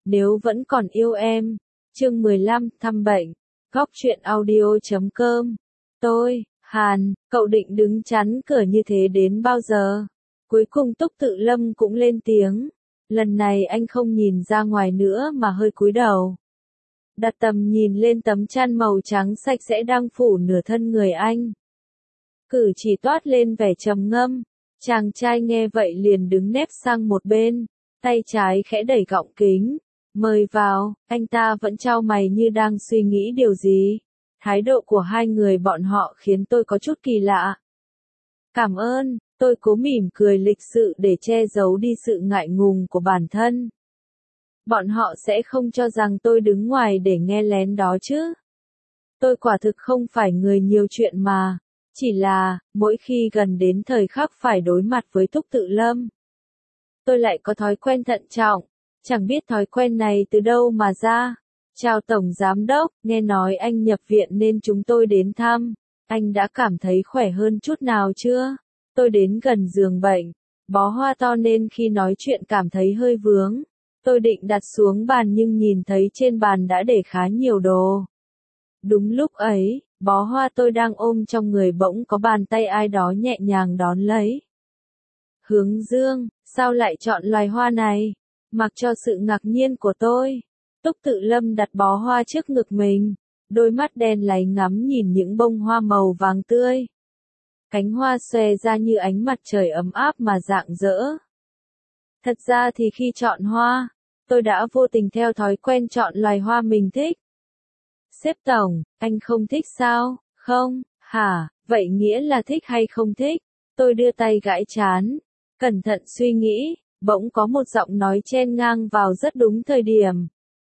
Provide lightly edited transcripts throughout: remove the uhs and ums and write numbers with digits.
Nếu vẫn còn yêu em. Chương 15, thăm bệnh. Góc truyện audio.com. Tôi, Hàn, cậu định đứng chắn cửa như thế đến bao giờ? Cuối cùng Túc Tự Lâm cũng lên tiếng. Lần này anh không nhìn ra ngoài nữa mà hơi cúi đầu. Đặt tầm nhìn lên tấm chăn màu trắng sạch sẽ đang phủ nửa thân người anh. Cử chỉ toát lên vẻ trầm ngâm. Chàng trai nghe vậy liền đứng nép sang một bên, tay trái khẽ đẩy gọng kính. Mời vào, anh ta vẫn chau mày như đang suy nghĩ điều gì. Thái độ của hai người bọn họ khiến tôi có chút kỳ lạ. Cảm ơn, tôi cố mỉm cười lịch sự để che giấu đi sự ngại ngùng của bản thân. Bọn họ sẽ không cho rằng tôi đứng ngoài để nghe lén đó chứ. Tôi quả thực không phải người nhiều chuyện mà. Chỉ là, mỗi khi gần đến thời khắc phải đối mặt với Túc Tự Lâm, tôi lại có thói quen thận trọng. Chẳng biết thói quen này từ đâu mà ra. Chào Tổng Giám Đốc, nghe nói anh nhập viện nên chúng tôi đến thăm. Anh đã cảm thấy khỏe hơn chút nào chưa? Tôi đến gần giường bệnh, bó hoa to nên khi nói chuyện cảm thấy hơi vướng. Tôi định đặt xuống bàn nhưng nhìn thấy trên bàn đã để khá nhiều đồ. Đúng lúc ấy, bó hoa tôi đang ôm trong người bỗng có bàn tay ai đó nhẹ nhàng đón lấy. Hướng Dương, sao lại chọn loài hoa này? Mặc cho sự ngạc nhiên của tôi, Túc Tự Lâm đặt bó hoa trước ngực mình, đôi mắt đen láy ngắm nhìn những bông hoa màu vàng tươi. Cánh hoa xòe ra như ánh mặt trời ấm áp mà rạng rỡ. Thật ra thì khi chọn hoa, tôi đã vô tình theo thói quen chọn loài hoa mình thích. Sếp Tổng, anh không thích sao? Không, hả, vậy nghĩa là thích hay không thích? Tôi đưa tay gãi trán, cẩn thận suy nghĩ, bỗng có một giọng nói chen ngang vào rất đúng thời điểm.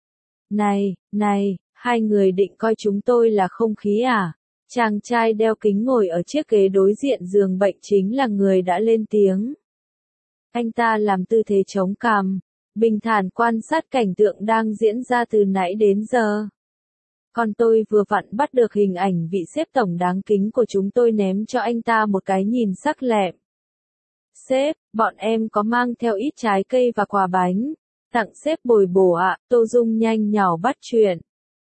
Này, hai người định coi chúng tôi là không khí à? Chàng trai đeo kính ngồi ở chiếc ghế đối diện giường bệnh chính là người đã lên tiếng. Anh ta làm tư thế chống cằm, bình thản quan sát cảnh tượng đang diễn ra từ nãy đến giờ. Còn tôi vừa vặn bắt được hình ảnh vị sếp tổng đáng kính của chúng tôi ném cho anh ta một cái nhìn sắc lẹm. Sếp, bọn em có mang theo ít trái cây và quà bánh. Tặng sếp bồi bổ ạ, Tô Dung nhanh nhảu bắt chuyện.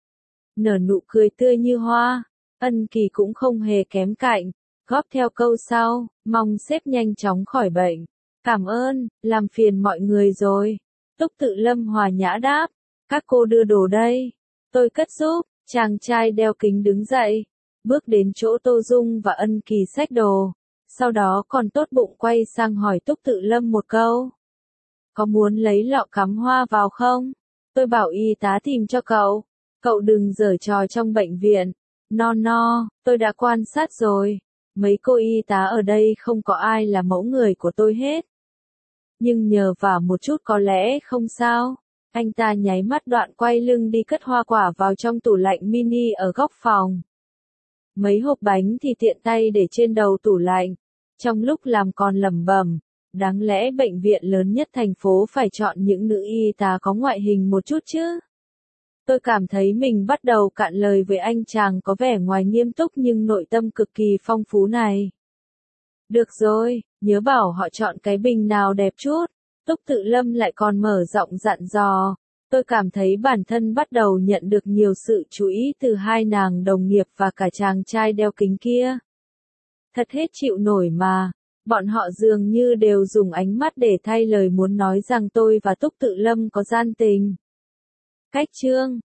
Nở nụ cười tươi như hoa, Ân Kỳ cũng không hề kém cạnh, góp theo câu sau, mong sếp nhanh chóng khỏi bệnh. Cảm ơn, làm phiền mọi người rồi. Túc Tự Lâm hòa nhã đáp, các cô đưa đồ đây. Tôi cất giúp, chàng trai đeo kính đứng dậy, bước đến chỗ Tô Dung và Ân Kỳ xách đồ. Sau đó còn tốt bụng quay sang hỏi Túc Tự Lâm một câu. Có muốn lấy lọ cắm hoa vào không? Tôi bảo y tá tìm cho cậu. Cậu đừng giở trò trong bệnh viện. No, tôi đã quan sát rồi. Mấy cô y tá ở đây không có ai là mẫu người của tôi hết. Nhưng nhờ vả một chút có lẽ không sao. Anh ta nháy mắt đoạn quay lưng đi cất hoa quả vào trong tủ lạnh mini ở góc phòng. Mấy hộp bánh thì tiện tay để trên đầu tủ lạnh. Trong lúc làm còn lẩm bẩm, đáng lẽ bệnh viện lớn nhất thành phố phải chọn những nữ y tá có ngoại hình một chút chứ. Tôi cảm thấy mình bắt đầu cạn lời với anh chàng có vẻ ngoài nghiêm túc nhưng nội tâm cực kỳ phong phú này. Được rồi, nhớ bảo họ chọn cái bình nào đẹp chút. Túc Tự Lâm lại còn mở giọng dặn dò. Tôi cảm thấy bản thân bắt đầu nhận được nhiều sự chú ý từ hai nàng đồng nghiệp và cả chàng trai đeo kính kia. Thật hết chịu nổi mà. Bọn họ dường như đều dùng ánh mắt để thay lời muốn nói rằng tôi và Túc Tự Lâm có gian tình. Cách chương